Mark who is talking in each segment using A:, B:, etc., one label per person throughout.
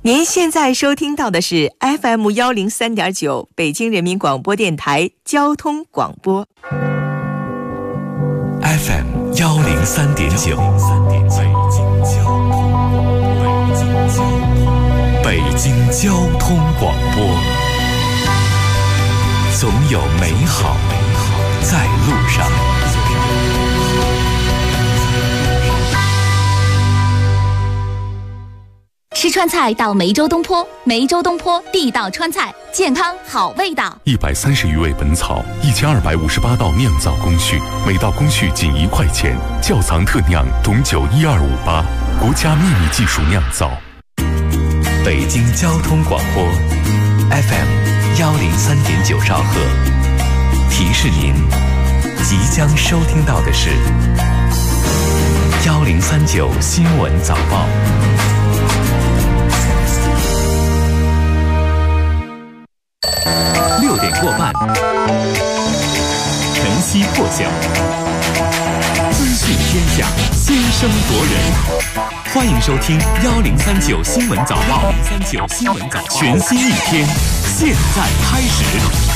A: 您现在收听到的是 FM103.9 北京人民广播电台交通广播。
B: FM103.9 北京交通广播，总有美好在路上。
C: 吃川菜到梅州东坡，梅州东坡地道川菜，健康好味道。
D: 130余味本草，1258道酿造工序，每道工序仅1块钱。窖藏特酿董酒12588，国家秘密技术酿造。
B: 北京交通广播 FM103.9 兆赫，提示您即将收听到的是1039新闻早报。6点过半，晨曦破晓，资讯天下，先声夺人。欢迎收听1039新闻早报，1039新闻早报，全新一天，现在开始。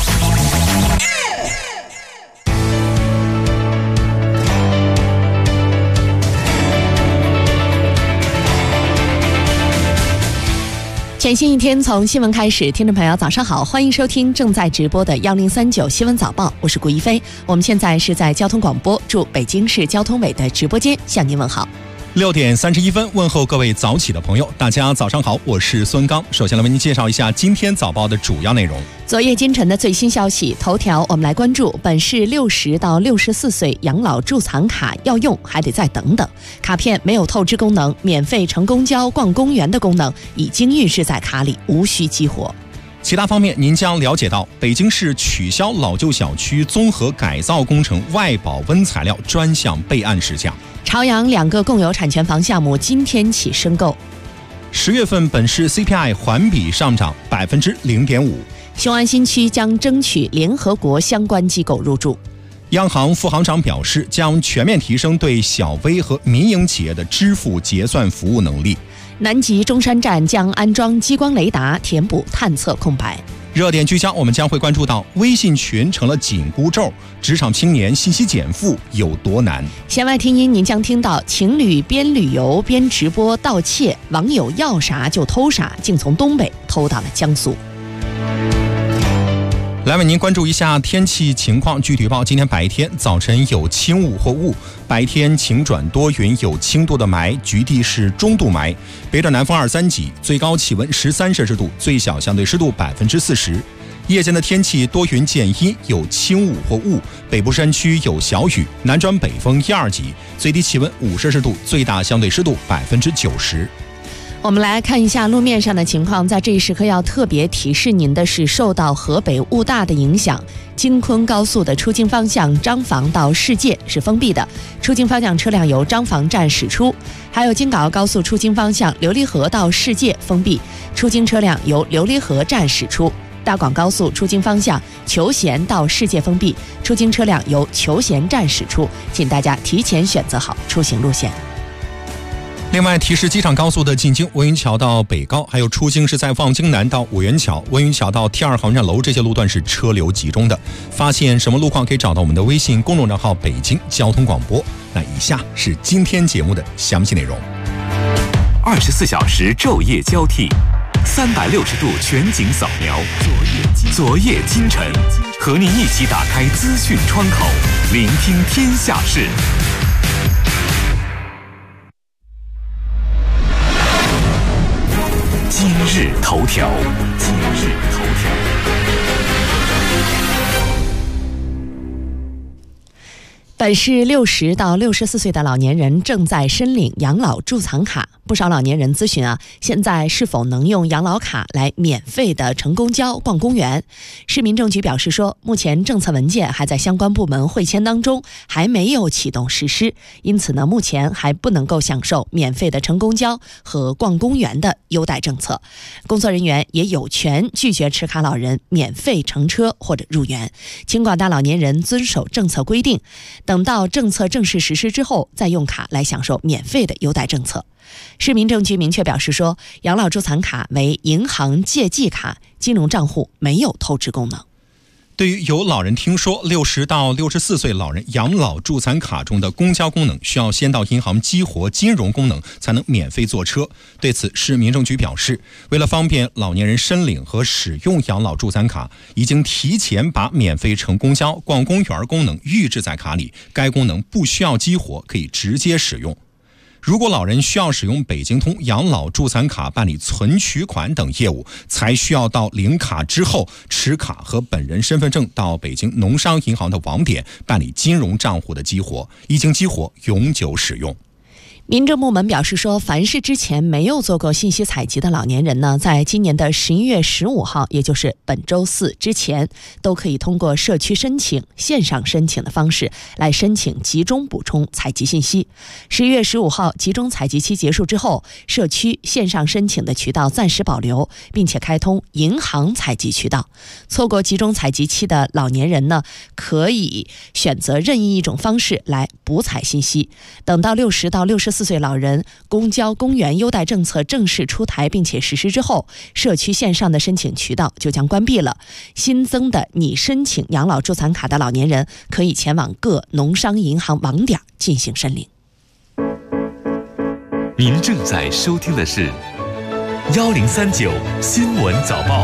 E: 全新一天从新闻开始，听众朋友早上好，欢迎收听正在直播的1039新闻早报，我是顾一飞。我们现在是在交通广播驻北京市交通委的直播间向您问好。
F: 6点31分，问候各位早起的朋友，大家早上好，我是孙刚。首先来为您介绍一下今天早报的主要内容。
E: 昨夜今晨的最新消息，头条我们来关注，本市60到64岁养老贮藏卡要用还得再等等，卡片没有透支功能，免费乘公交逛公园的功能已经预示在卡里，无需激活。
F: 其他方面您将了解到，北京市取消老旧小区综合改造工程外保温材料专项备案事项。
E: 朝阳2个共有产权房项目今天起申购。
F: 10月份本市 CPI 环比上涨0.5%。
E: 雄安新区将争取联合国相关机构入驻。
F: 央行副行长表示，将全面提升对小微和民营企业的支付结算服务能力。
E: 南极中山站将安装激光雷达，填补探测空白。
F: 热点聚焦，我们将会关注到微信群成了紧箍咒，职场青年信息减负有多难。
E: 弦外听音，您将听到情侣边旅游边直播盗窃，网友要啥就偷啥，竟从东北偷到了江苏。
F: 来为您关注一下天气情况。据预报，今天白天早晨有轻雾或雾，白天晴转多云，有轻度的霾，局地是中度霾，北转南风2-3级，最高气温13摄氏度，最小相对湿度40%。夜间的天气多云见阴，有轻雾或雾，北部山区有小雨，南转北风1-2级，最低气温5摄氏度，最大相对湿度90%。
E: 我们来看一下路面上的情况，在这一时刻要特别提示您的是，受到河北雾大的影响，京昆高速的出京方向张房到世界是封闭的，出京方向车辆由张房站驶出，还有京港澳高速出京方向琉璃河到世界封闭，出京车辆由琉璃河站驶出。大广高速出京方向求贤到世界封闭，出京车辆由求贤站驶出，请大家提前选择好出行路线。
F: 另外提示，机场高速的进京文云桥到北高，还有出京是在望京南到五元桥、文云桥到 T2 航站楼，这些路段是车流集中的。发现什么路况可以找到我们的微信公众账号北京交通广播。那以下是今天节目的详细内容。
B: 24小时昼夜交替，360度全景扫描，昨夜今晨，和您一起打开资讯窗口，聆听天下事。今日头条。
E: 本市60到64岁的老年人正在申领养老贮藏卡，不少老年人咨询现在是否能用养老卡来免费的乘公交、逛公园？市民政局表示说，目前政策文件还在相关部门会签当中，还没有启动实施，因此呢，目前还不能够享受免费的乘公交和逛公园的优待政策，工作人员也有权拒绝持卡老人免费乘车或者入园，请广大老年人遵守政策规定，等到政策正式实施之后再用卡来享受免费的优待政策。市民政局明确表示说，养老助残卡为银行借记卡，金融账户没有透支功能。
F: 对于有老人听说60到64岁老人养老助残卡中的公交功能需要先到银行激活金融功能才能免费坐车，对此市民政局表示，为了方便老年人申领和使用养老助残卡，已经提前把免费乘公交、逛公园功能预置在卡里，该功能不需要激活，可以直接使用。如果老人需要使用北京通养老助残卡办理存取款等业务，才需要到领卡之后持卡和本人身份证到北京农商银行的网点办理金融账户的激活，一经激活永久使用。
E: 民政部门表示说，凡是之前没有做过信息采集的老年人呢，在今年的11月15号，也就是本周四之前，都可以通过社区申请、线上申请的方式来申请集中补充采集信息。11月15号集中采集期结束之后，社区线上申请的渠道暂时保留，并且开通银行采集渠道。错过集中采集期的老年人呢，可以选择任意一种方式来补采信息。等到60到64岁老人公交公园优待政策正式出台并且实施之后，社区线上的申请渠道就将关闭了。新增的拟申请养老助残卡的老年人可以前往各农商银行网点进行申领。
B: 您正在收听的是1039新闻早报。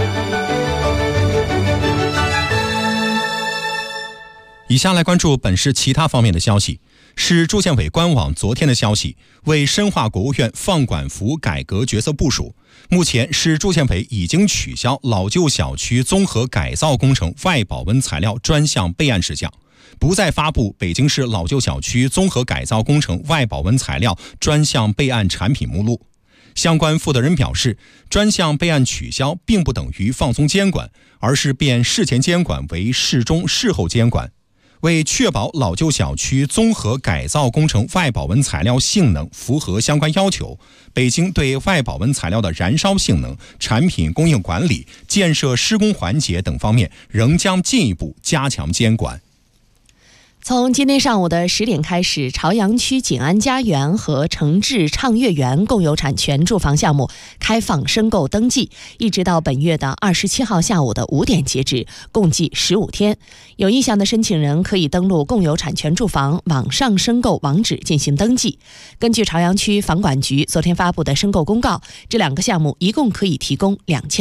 F: 以下来关注本市其他方面的消息。市住建委官网昨天的消息，为深化国务院放管服改革决策部署，目前市住建委已经取消老旧小区综合改造工程外保温材料专项备案事项，不再发布北京市老旧小区综合改造工程外保温材料专项备案产品目录。相关负责人表示，专项备案取消并不等于放松监管，而是变事前监管为事中事后监管。为确保老旧小区综合改造工程外保温材料性能符合相关要求，北京对外保温材料的燃烧性能、产品供应管理、建设施工环节等方面仍将进一步加强监管。
E: 从今天上午的10点开始，朝阳区锦安家园和城治畅悦园共有产权住房项目开放申购登记，一直到本月的27号下午的5点截止，共计15天。有意向的申请人可以登录共有产权住房网上申购网址进行登记。根据朝阳区房管局昨天发布的申购公告，这2个项目一共可以提供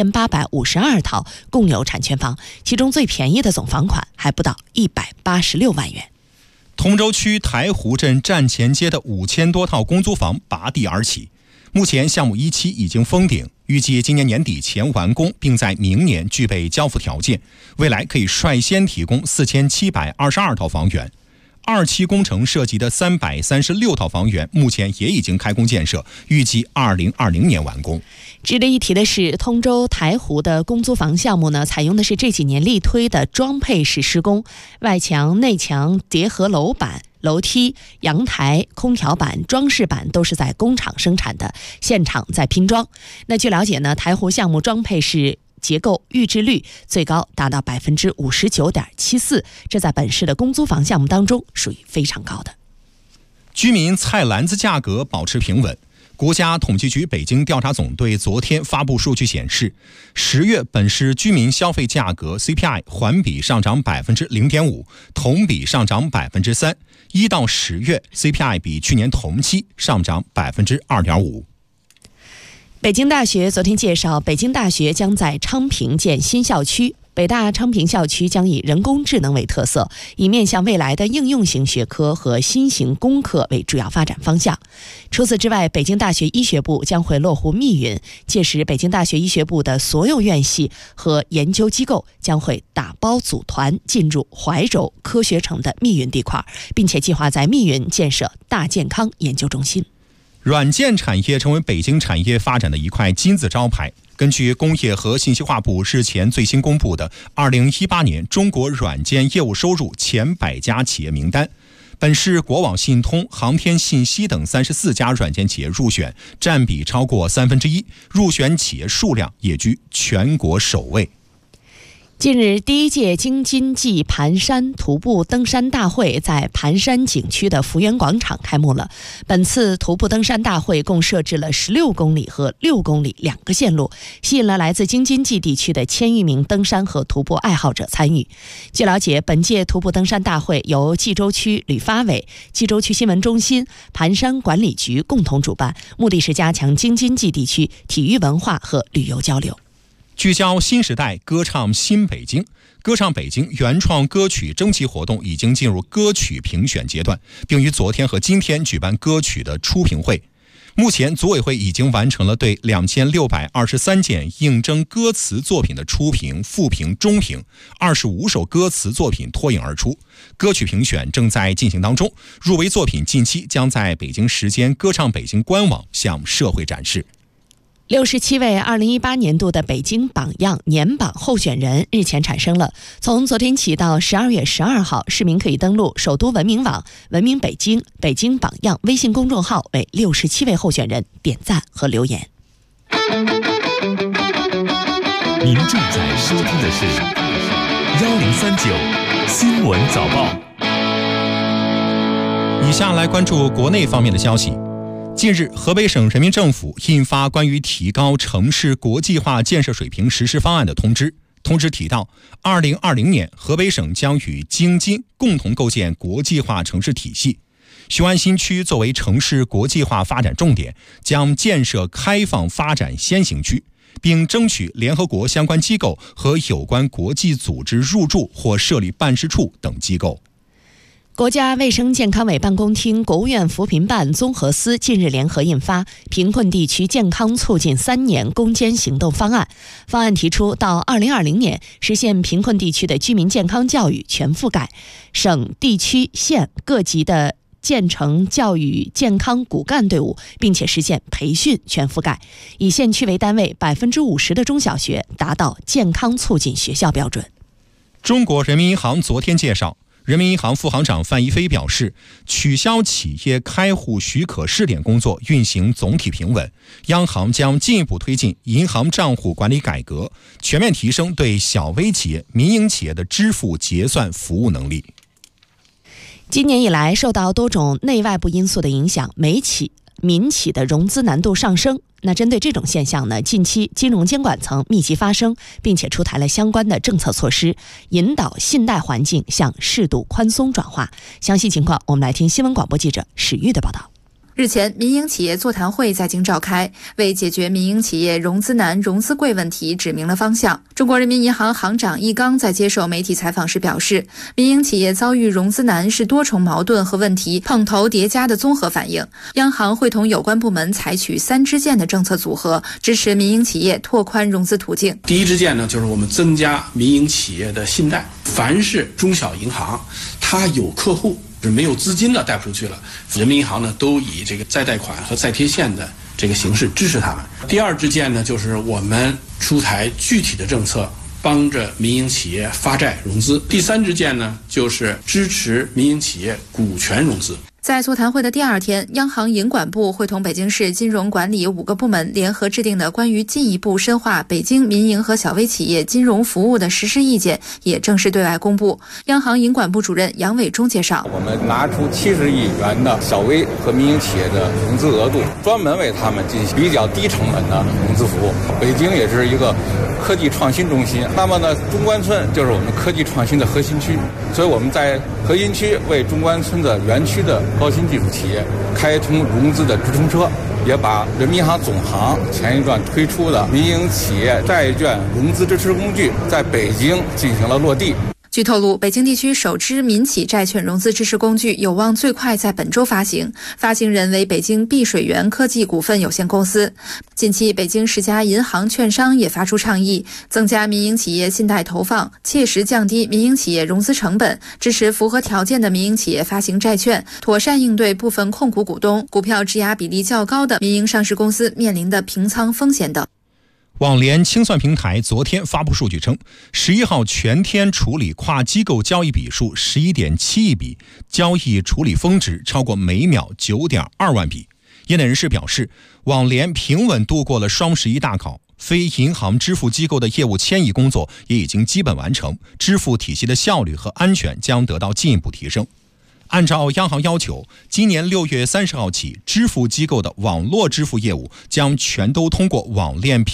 E: 2852套共有产权房，其中最便宜的总房款还不到186万元。
F: 通州区台湖镇站前街的5000多套公租房拔地而起，目前项目1期已经封顶，预计今年年底前完工，并在明年具备交付条件，未来可以率先提供4722套房源。2期工程涉及的336套房源目前也已经开工建设，预计2020年完工。
E: 值得一提的是，通州台湖的公租房项目呢，采用的是这几年力推的装配式施工，外墙、内墙叠合楼板、楼梯、阳台、空调板、装饰板都是在工厂生产的，现场在拼装。那据了解呢，台湖项目装配式结构预制率最高达到 59.74%， 这在本市的公租房项目当中属于非常高的。
F: 居民菜篮子价格保持平稳。国家统计局北京调查总队昨天发布数据显示，10月本市居民消费价格 CPI 环比上涨 0.5%， 同比上涨 3%， 1到10月 CPI 比去年同期上涨 2.5%。
E: 北京大学昨天介绍，北京大学将在昌平建新校区。北大昌平校区将以人工智能为特色，以面向未来的应用型学科和新型工科为主要发展方向。除此之外，北京大学医学部将会落户密云，届时北京大学医学部的所有院系和研究机构将会打包组团进入怀柔科学城的密云地块，并且计划在密云建设大健康研究中心。
F: 软件产业成为北京产业发展的一块金字招牌。根据工业和信息化部日前最新公布的2018年中国软件业务收入前100家企业名单， 本市国网信通、航天信息等34家软件企业入选，占比超过1/3，入选企业数量也居全国首位。
E: 近日，第一届京津冀盘山徒步登山大会在盘山景区的福源广场开幕了。本次徒步登山大会共设置了16公里和6公里2个线路，吸引了来自京津冀地区的1000余名登山和徒步爱好者参与。据了解，本届徒步登山大会由冀州区旅发委、冀州区新闻中心、盘山管理局共同主办，目的是加强京津冀地区体育文化和旅游交流。
F: 聚焦新时代，歌唱新北京。歌唱北京原创歌曲征集活动已经进入歌曲评选阶段，并于昨天和今天举办歌曲的初评会。目前组委会已经完成了对2623件应征歌词作品的初评、复评、中评，25首歌词作品脱颖而出。歌曲评选正在进行当中，入围作品近期将在北京时间歌唱北京官网向社会展示。
E: 67位2018年度的北京榜样年榜候选人日前产生了。从昨天起到12月12号，市民可以登录首都文明网、文明北京、北京榜样微信公众号，为67位候选人点赞和留言。
B: 您正在收听的是1039新闻早报。
F: 以下来关注国内方面的消息。近日，河北省人民政府印发关于提高城市国际化建设水平实施方案的通知。通知提到，2020年，河北省将与京津共同构建国际化城市体系。雄安新区作为城市国际化发展重点，将建设开放发展先行区，并争取联合国相关机构和有关国际组织入驻或设立办事处等机构。
E: 国家卫生健康委办公厅、国务院扶贫办综合司近日联合印发《贫困地区健康促进3年攻坚行动方案》。方案提出，到2020年实现贫困地区的居民健康教育全覆盖，省、地区、县各级的建成教育健康骨干队伍，并且实现培训全覆盖，以县区为单位，50%的中小学达到健康促进学校标准。
F: 中国人民银行昨天介绍，人民银行副行长范一飞表示，取消企业开户许可试点工作运行总体平稳，央行将进一步推进银行账户管理改革，全面提升对小微企业、民营企业的支付结算服务能力。
E: 今年以来，受到多种内外部因素的影响，民企的融资难度上升。那针对这种现象呢，近期金融监管层密集发声，并且出台了相关的政策措施，引导信贷环境向适度宽松转化。详细情况，我们来听新闻广播记者史玉的报道。
G: 日前，民营企业座谈会在京召开，为解决民营企业融资难、融资贵问题指明了方向。中国人民银行行长易纲在接受媒体采访时表示，民营企业遭遇融资难是多重矛盾和问题碰头叠加的综合反应。央行会同有关部门采取3支箭的政策组合，支持民营企业拓宽融资途径。
H: 第一支箭呢，就是我们增加民营企业的信贷。凡是中小银行，它有客户是没有资金的贷不出去了，人民银行呢都以这个再贷款和再贴现的这个形式支持他们。第二支箭呢，就是我们出台具体的政策，帮着民营企业发债融资。第3支箭呢，就是支持民营企业股权融资。
G: 在座谈会的第2天，央行银管部会同北京市金融管理5个部门联合制定的关于进一步深化北京民营和小微企业金融服务的实施意见也正式对外公布。央行银管部主任杨伟忠介绍，
I: 我们拿出70亿元的小微和民营企业的融资额度，专门为他们进行比较低成本的融资服务。北京也是一个科技创新中心，那么呢，中关村就是我们科技创新的核心区，所以我们在核心区为中关村的园区的高新技术企业开通融资的直通车，也把人民银行总行前一段推出的民营企业债券融资支持工具在北京进行了落地。
G: 据透露，北京地区首支民企债券融资支持工具有望最快在本周发行，发行人为北京碧水园科技股份有限公司。近期，北京10家银行、券商也发出倡议，增加民营企业信贷投放，切实降低民营企业融资成本，支持符合条件的民营企业发行债券，妥善应对部分控股股东股票质押比例较高的民营上市公司面临的平仓风险等。
F: 网联清算平台昨天发布数据称，11号全天处理跨机构交易笔数11.7亿笔，交易处理峰值超过每秒9.2万笔。业内人士表示，网联平稳度过了双11大考，非银行支付机构的业务迁移工作也已经基本完成，支付体系的效率和安全将得到进一步提升。按照央行要求，今年6月30号起，支付机构的网络支付业务将全都通过网联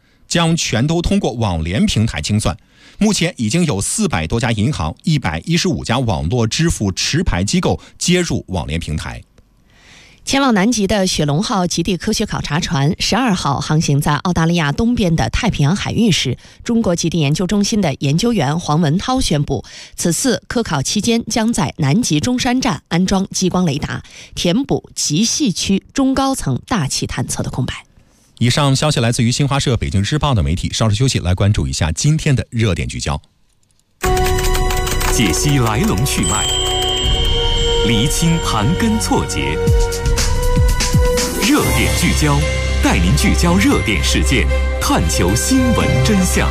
F: 平台清算。目前已经有400多家银行、115家网络支付持牌机构接入网联平台。
E: 前往南极的雪龙号极地科学考察船12号航行在澳大利亚东边的太平洋海域时，中国极地研究中心的研究员黄文涛宣布，此次科考期间将在南极中山站安装激光雷达，填补极细区中高层大气探测的空白。
F: 以上消息来自于新华社、北京日报的媒体。稍事休息，来关注一下今天的热点聚焦。
B: 解析来龙去脉，厘清盘根错节。热点聚焦，带您聚焦热点事件，探求新闻真相。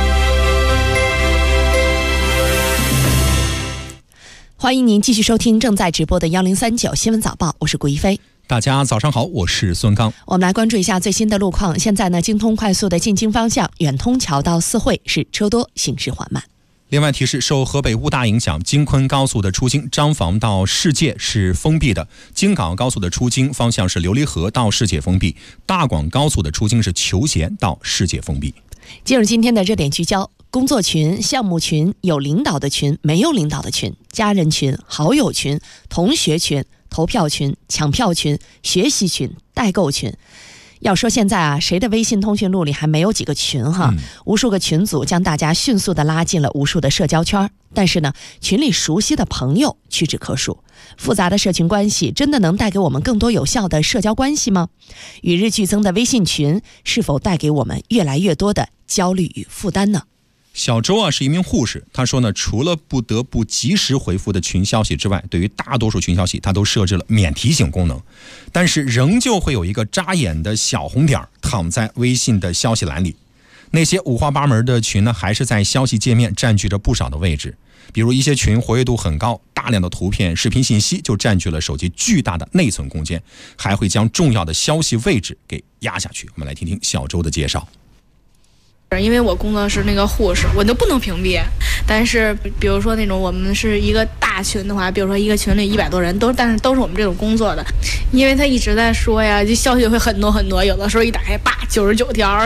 E: 欢迎您继续收听正在直播的1039新闻早报，我是顾一飞。
F: 大家早上好，我是孙刚。
E: 我们来关注一下最新的路况。现在呢，京通快速的进京方向，远通桥到四惠是车多，行驶缓慢。
F: 另外提示，受河北雾大影响，京昆高速的出京张坊到世界是封闭的，京港高速的出京方向是琉璃河到世界封闭，大广高速的出京是求贤到世界封闭。
E: 进入今天的热点聚焦，工作群、项目群、有领导的群、没有领导的群、家人群、好友群、同学群、投票群、抢票群、学习群、代购群。要说现在啊，谁的微信通讯录里还没有几个群哈？无数个群组将大家迅速的拉进了无数的社交圈，但是呢，群里熟悉的朋友屈指可数。复杂的社群关系真的能带给我们更多有效的社交关系吗？与日俱增的微信群是否带给我们越来越多的焦虑与负担呢？
F: 小周啊是一名护士，他说呢，除了不得不及时回复的群消息之外，对于大多数群消息他都设置了免提醒功能，但是仍旧会有一个扎眼的小红点躺在微信的消息栏里。那些五花八门的群呢，还是在消息界面占据着不少的位置，比如一些群活跃度很高，大量的图片、视频信息就占据了手机巨大的内存空间，还会将重要的消息位置给压下去。我们来听听小周的介绍。
J: 因为我工作是那个护士，我就不能屏蔽。但是比如说那种我们是一个大群的话，比如说一个群里100多人，但是都是我们这种工作的，因为他一直在说呀，这消息会很多很多，有的时候一打开99条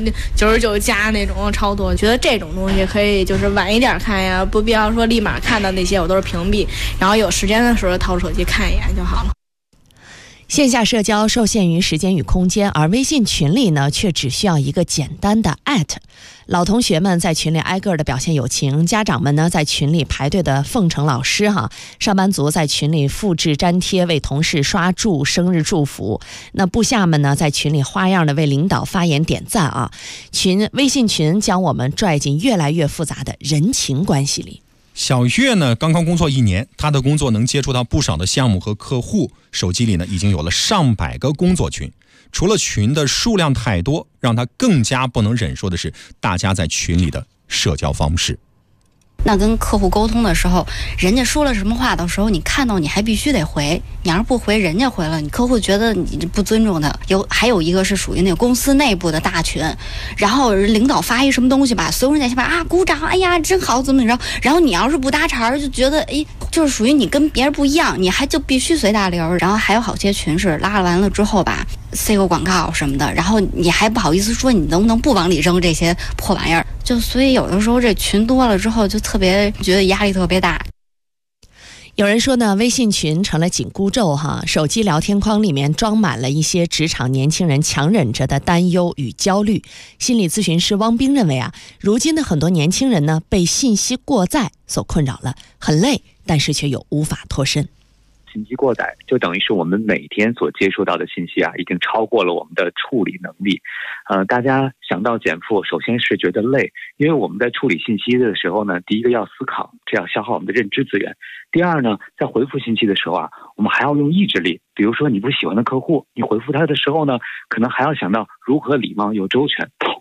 J: ，99加那种超多。觉得这种东西可以就是晚一点看呀，不必要说立马看到那些我都是屏蔽，然后有时间的时候掏出手机看一眼就好了。
E: 线下社交受限于时间与空间，而微信群里呢，却只需要一个简单的@。老同学们在群里挨个的表现友情，家长们呢在群里排队的奉承老师哈，上班族在群里复制粘贴为同事刷祝生日祝福，那部下们呢在群里花样的为领导发言点赞啊。微信群将我们拽进越来越复杂的人情关系里。
F: 小月呢刚刚工作1年，她的工作能接触到不少的项目和客户，手机里呢已经有了上百个工作群。除了群的数量太多，让她更加不能忍受的是大家在群里的社交方式。
K: 那跟客户沟通的时候，人家说了什么话的时候，你看到你还必须得回，你要是不回，人家回了，你客户觉得你不尊重他。还有一个是属于那个公司内部的大群，然后领导发一什么东西吧，所有人在下边啊鼓掌，哎呀真好，怎么着？然后你要是不搭茬，就觉得就是属于你跟别人不一样，你还就必须随大流。然后还有好些群是拉完了之后吧，塞个广告什么的，然后你还不好意思说你能不能不往里扔这些破玩意儿。所以有的时候这群多了之后，就特别觉得压力特别大。
E: 有人说呢，微信群成了紧箍咒哈，手机聊天框里面装满了一些职场年轻人强忍着的担忧与焦虑。心理咨询师汪冰认为啊，如今的很多年轻人呢，被信息过载所困扰了，很累，但是却又无法脱身。
L: 信息过载就等于是我们每天所接触到的信息啊，已经超过了我们的处理能力。大家想到减负，首先是觉得累，因为我们在处理信息的时候呢，第一个要思考，这样消耗我们的认知资源。第二呢，在回复信息的时候啊，我们还要用意志力。比如说你不喜欢的客户，你回复他的时候呢，可能还要想到如何礼貌又周全。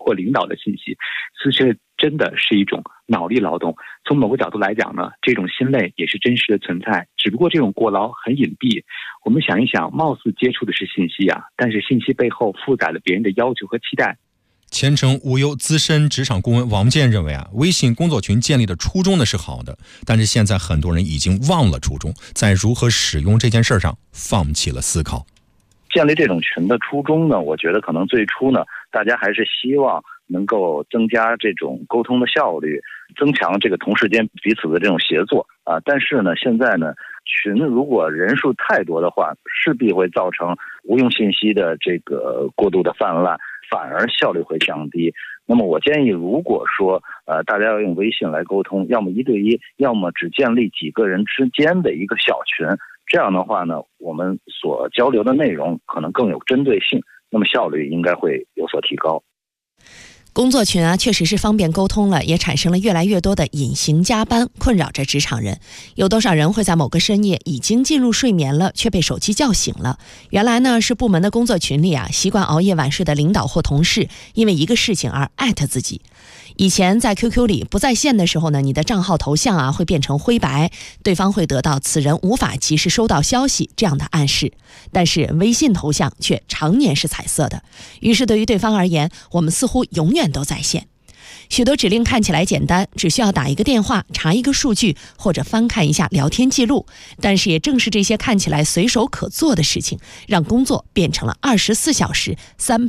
L: 括领导的信息，所以这真的是一种脑力劳动。从某个角度来讲呢，这种心累也是真实的存在，只不过这种过劳很隐蔽。我们想一想，貌似接触的是信息啊，但是信息背后负载了别人的要求和期待。
F: 前程无忧资深职场顾问王健认为啊，微信工作群建立的初衷呢是好的，但是现在很多人已经忘了初衷，在如何使用这件事上放弃了思考。
M: 建立这种群的初衷呢，我觉得可能最初呢，大家还是希望能够增加这种沟通的效率，增强这个同事间彼此的这种协作啊。但是呢，现在呢，群如果人数太多的话，势必会造成无用信息的这个过度的泛滥，反而效率会降低。那么我建议，如果说大家要用微信来沟通，要么1对1，要么只建立几个人之间的一个小群，这样的话呢，我们所交流的内容可能更有针对性，那么效率应该会有所提高。
E: 工作群啊，确实是方便沟通了，也产生了越来越多的隐形加班，困扰着职场人。有多少人会在某个深夜已经进入睡眠了，却被手机叫醒了？原来呢，是部门的工作群里啊，习惯熬夜晚睡的领导或同事，因为一个事情而艾特自己。以前在 QQ 里不在线的时候呢，你的账号头像啊会变成灰白，对方会得到此人无法及时收到消息这样的暗示。但是微信头像却常年是彩色的，于是对于对方而言，我们似乎永远都在线。许多指令看起来简单，只需要打一个电话，查一个数据，或者翻看一下聊天记录。但是也正是这些看起来随手可做的事情，让工作变成了24小时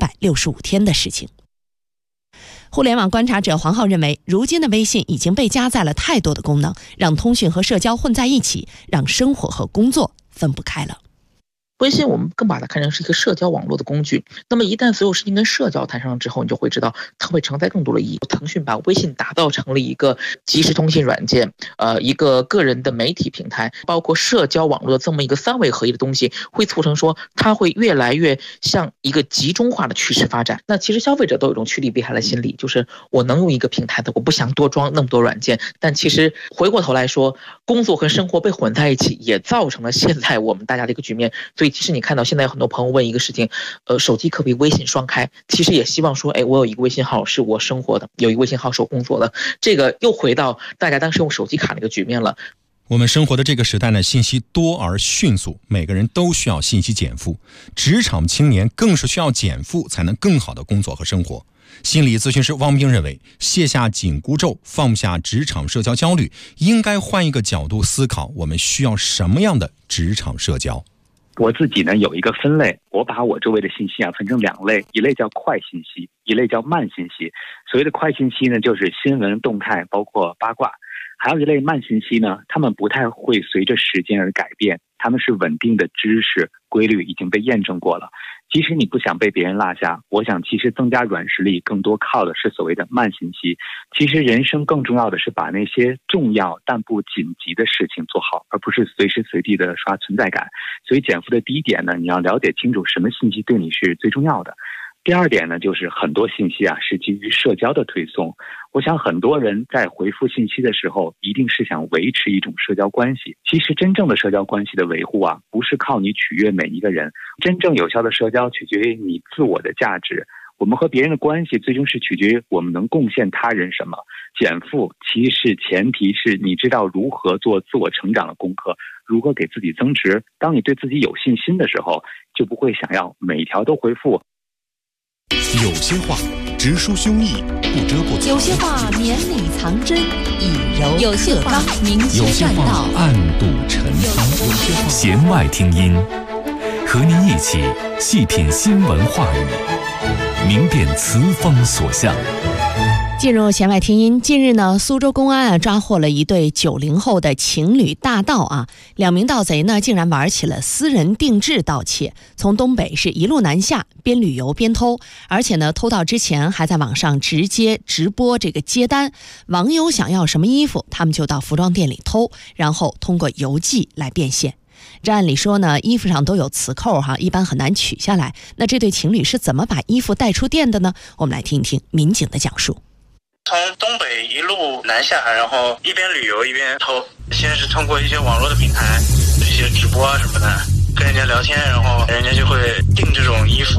E: 365天的事情。互联网观察者黄浩认为，如今的微信已经被加载了太多的功能，让通讯和社交混在一起，让生活和工作分不开了。
N: 微信我们更把它看成是一个社交网络的工具，那么一旦所有事情跟社交谈上了之后，你就会知道它会承载更多的意义。腾讯把微信打造成了一个即时通信软件，一个个人的媒体平台，包括社交网络的这么一个3位合一的东西，会促成说它会越来越向一个集中化的趋势发展。那其实消费者都有一种趋利避害的心理，就是我能用一个平台的，我不想多装那么多软件。但其实回过头来说，工作和生活被混在一起，也造成了现在我们大家的一个局面。所以其实你看到现在有很多朋友问一个事情，手机可不可以微信双开？其实也希望说，我有一个微信号是我生活的，有一个微信号是我工作的。这个又回到大家当时用手机卡那个局面了。
F: 我们生活的这个时代呢，信息多而迅速，每个人都需要信息减负，职场青年更是需要减负才能更好的工作和生活。心理咨询师汪冰认为，卸下紧箍咒，放下职场社交焦虑，应该换一个角度思考，我们需要什么样的职场社交。
L: 我自己呢有一个分类，我把我周围的信息啊分成2类，一类叫快信息，一类叫慢信息。所谓的快信息呢，就是新闻动态，包括八卦。还有一类慢信息呢，他们不太会随着时间而改变，他们是稳定的知识规律，已经被验证过了。即使你不想被别人落下，我想其实增加软实力更多靠的是所谓的慢信息。其实人生更重要的是把那些重要但不紧急的事情做好，而不是随时随地的刷存在感。所以减负的第一点呢，你要了解清楚什么信息对你是最重要的。第二点呢，就是很多信息啊是基于社交的推送。我想很多人在回复信息的时候，一定是想维持一种社交关系。其实真正的社交关系的维护啊，不是靠你取悦每一个人，真正有效的社交取决于你自我的价值。我们和别人的关系最终是取决于我们能贡献他人什么。减负其实前提是你知道如何做自我成长的功课，如何给自己增值。当你对自己有信心的时候，就不会想要每一条都回复。
B: 有些话直抒胸臆，不遮不藏；
E: 有些话绵里藏针，以柔
C: 有些话明
B: 有些话
C: 确栈道，
B: 暗度陈仓；有些话弦外听音，和您一起细品新闻话语，明辨词风所向。
E: 进入弦外听音，近日呢，苏州公安抓获了一对90后的情侣大盗啊，2名盗贼呢竟然玩起了私人定制盗窃，从东北是一路南下，边旅游边偷，而且呢偷盗之前还在网上直接直播这个接单，网友想要什么衣服，他们就到服装店里偷，然后通过邮寄来变现。这按理说呢，衣服上都有磁扣哈，一般很难取下来。那这对情侣是怎么把衣服带出店的呢？我们来听一听民警的讲述。
O: 从东北一路南下，然后一边旅游一边偷。先是通过一些网络的平台，一些直播啊什么的，跟人家聊天，然后人家就会订这种衣服，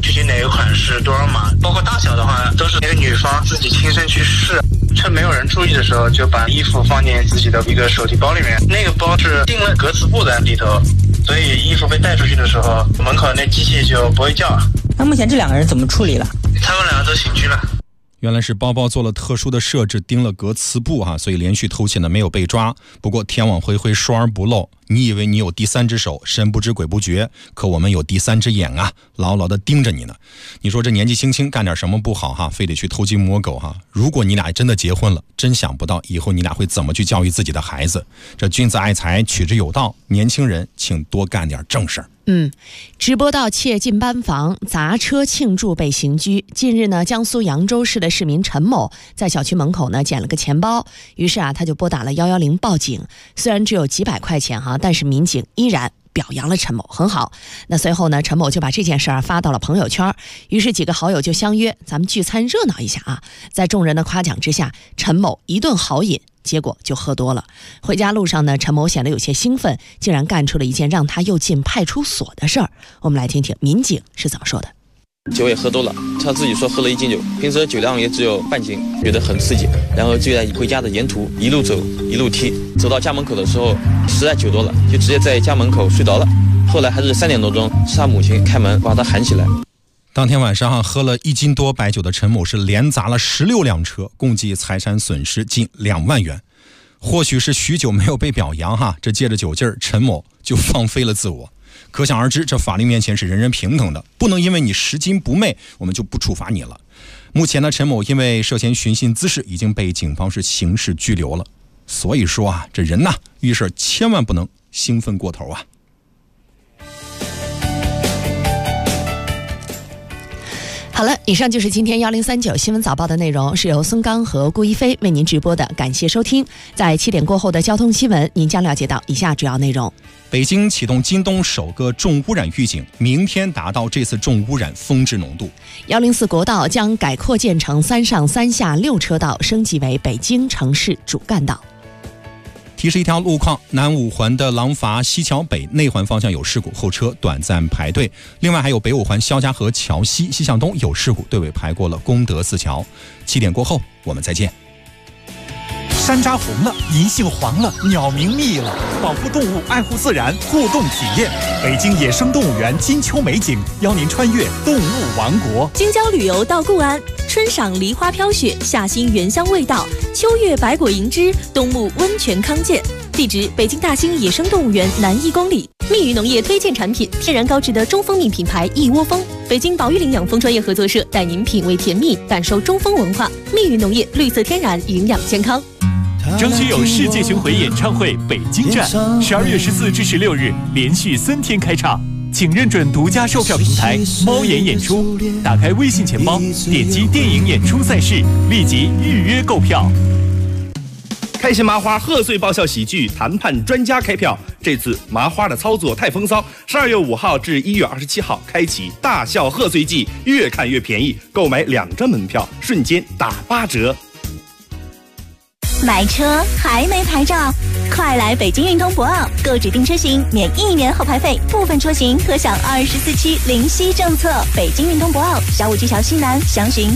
O: 具体哪个款式多少码，包括大小的话，都是那个女方自己亲身去试。趁没有人注意的时候，就把衣服放进自己的一个手提包里面。那个包是钉了格子布在里头，所以衣服被带出去的时候，门口那机器就不会叫。
P: 那目前这2个人怎么处理了？
O: 他们2个都刑拘了。
F: 原来是包包做了特殊的设置，钉了格磁布所以连续偷窃呢没有被抓。不过天网恢恢，疏而不漏。你以为你有第3只手，神不知鬼不觉，可我们有第3只眼啊，牢牢的盯着你呢。你说这年纪轻轻干点什么不好非得去偷鸡摸狗如果你俩真的结婚了，真想不到以后你俩会怎么去教育自己的孩子。这君子爱财，取之有道，年轻人请多干点正事儿。
E: 直播盗窃进班房，砸车庆祝被刑拘。近日呢，江苏扬州市的市民陈某在小区门口呢捡了个钱包，于是他就拨打了110报警。虽然只有几百块钱但是民警依然表扬了陈某，很好。那随后呢，陈某就把这件事发到了朋友圈，于是几个好友就相约咱们聚餐热闹一下在众人的夸奖之下，陈某一顿豪饮，结果就喝多了。回家路上呢，陈某显得有些兴奋，竟然干出了一件让他又进派出所的事儿。我们来听听民警是怎么说的。
Q: 酒也喝多了，他自己说喝了1斤酒，平时酒量也只有半斤，觉得很刺激，然后就在回家的沿途一路走一路踢，走到家门口的时候实在酒多了，就直接在家门口睡着了。后来还是3点多钟，是他母亲开门把他喊起来。
F: 当天晚上喝了1斤多白酒的陈某是连砸了16辆车，共计财产损失近2万元。或许是许久没有被表扬这借着酒劲儿，陈某就放飞了自我。可想而知，这法律面前是人人平等的，不能因为你拾金不昧，我们就不处罚你了。目前呢，陈某因为涉嫌寻衅滋事，已经被警方是刑事拘留了。所以说这人遇事千万不能兴奋过头
E: 好了，以上就是今天1039新闻早报的内容，是由孙刚和顾一飞为您直播的，感谢收听。在7点过后的交通新闻，您将了解到以下主要内容：
F: 北京启动今冬首个重污染预警，明天达到这次重污染峰值浓度。
E: 104国道将改扩建成3上3下6车道，升级为北京城市主干道。
F: 提示一条路况，南五环的廊坊西桥北内环方向有事故，后车短暂排队。另外还有北五环肖家河桥西西向东有事故，队尾排过了功德寺桥。7点过后我们再见。
B: 山楂红了，银杏黄了，鸟鸣密了，保护动物，爱护自然，互动体验。北京野生动物园金秋美景，邀您穿越动物王国。
R: 京郊旅游到固安，春赏梨花飘雪，夏欣原香味道，秋月百果银枝，冬沐温泉康健。地址：北京大兴野生动物园南1公里。蜜语农业推荐产品：天然高质的中蜂蜜品牌一窝蜂。北京宝玉林养蜂专业合作社带您品味甜蜜，感受中蜂文化。蜜语农业，绿色天然，营养健康。
B: 张学友世界巡回演唱会北京站，12月14至16日连续3天开唱，请认准独家售票平台猫眼演出，打开微信钱包，点击电影演出赛事，立即预约购票。
S: 开心麻花贺岁爆笑喜剧谈判专家开票，这次麻花的操作太风骚，12月5号至1月27号开启大笑贺岁季，越看越便宜，购买2张门票瞬间打8折。
R: 买车还没牌照，快来北京运通博奥，购指定车型免1年后牌费，部分车型可享24期零息政策。北京运通博奥，小武技桥西南，详询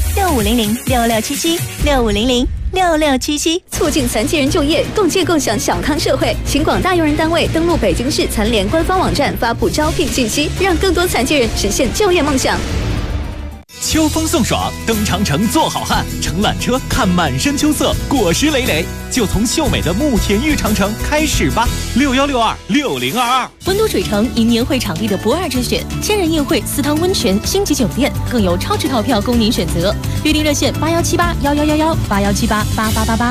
R: 6500-6677，6500-6677。促进残疾人就业，共建共享小康社会，请广大用人单位登录北京市残联官方网站发布招聘信息，让更多残疾人实现就业梦想。
B: 秋风送爽，登长城做好汉，乘缆车看满山秋色，果实累累，就从秀美的慕田峪长城开始吧。61626022。
R: 温都水城因年会场地的不二之选，千人宴会、私汤温泉、星级酒店，更有超值套票供您选择。预订热线8178111181788888。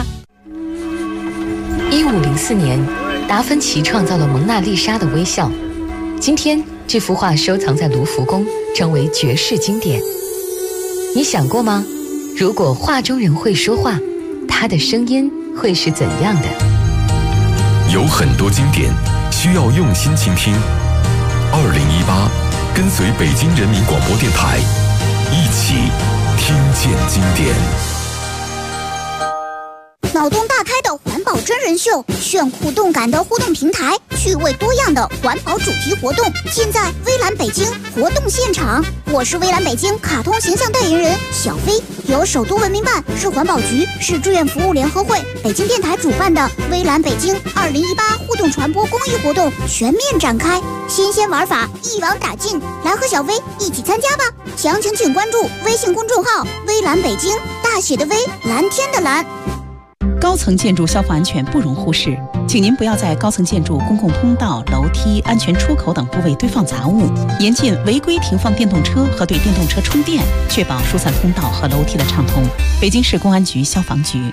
T: 1504年，达芬奇创造了蒙娜丽莎的微笑。今天，这幅画收藏在卢浮宫，成为绝世经典。你想过吗？如果画中人会说话，他的声音会是怎样的？
D: 有很多经典需要用心倾听。2018，跟随北京人民广播电台，一起听见经典。
U: 脑洞大开的环保真人秀，炫酷动感的互动平台，趣味多样的环保主题活动，尽在微蓝北京活动现场。我是微蓝北京卡通形象代言人小飞，由首都文明办、市环保局、市志愿服务联合会、北京电台主办的微蓝北京2018互动传播公益活动全面展开，新鲜玩法一网打尽，来和小飞一起参加吧！详情请关注微信公众号“微蓝北京”，大写的微，蓝天的蓝。
V: 高层建筑消防安全不容忽视，请您不要在高层建筑公共通道、楼梯、安全出口等部位堆放杂物，严禁违规停放电动车和对电动车充电，确保疏散通道和楼梯的畅通。北京市公安局消防局。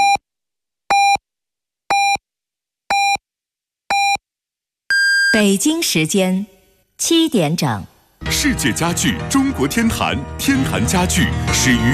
A: 北京时间7点整。
D: 世界家具中国天坛，天坛家具始于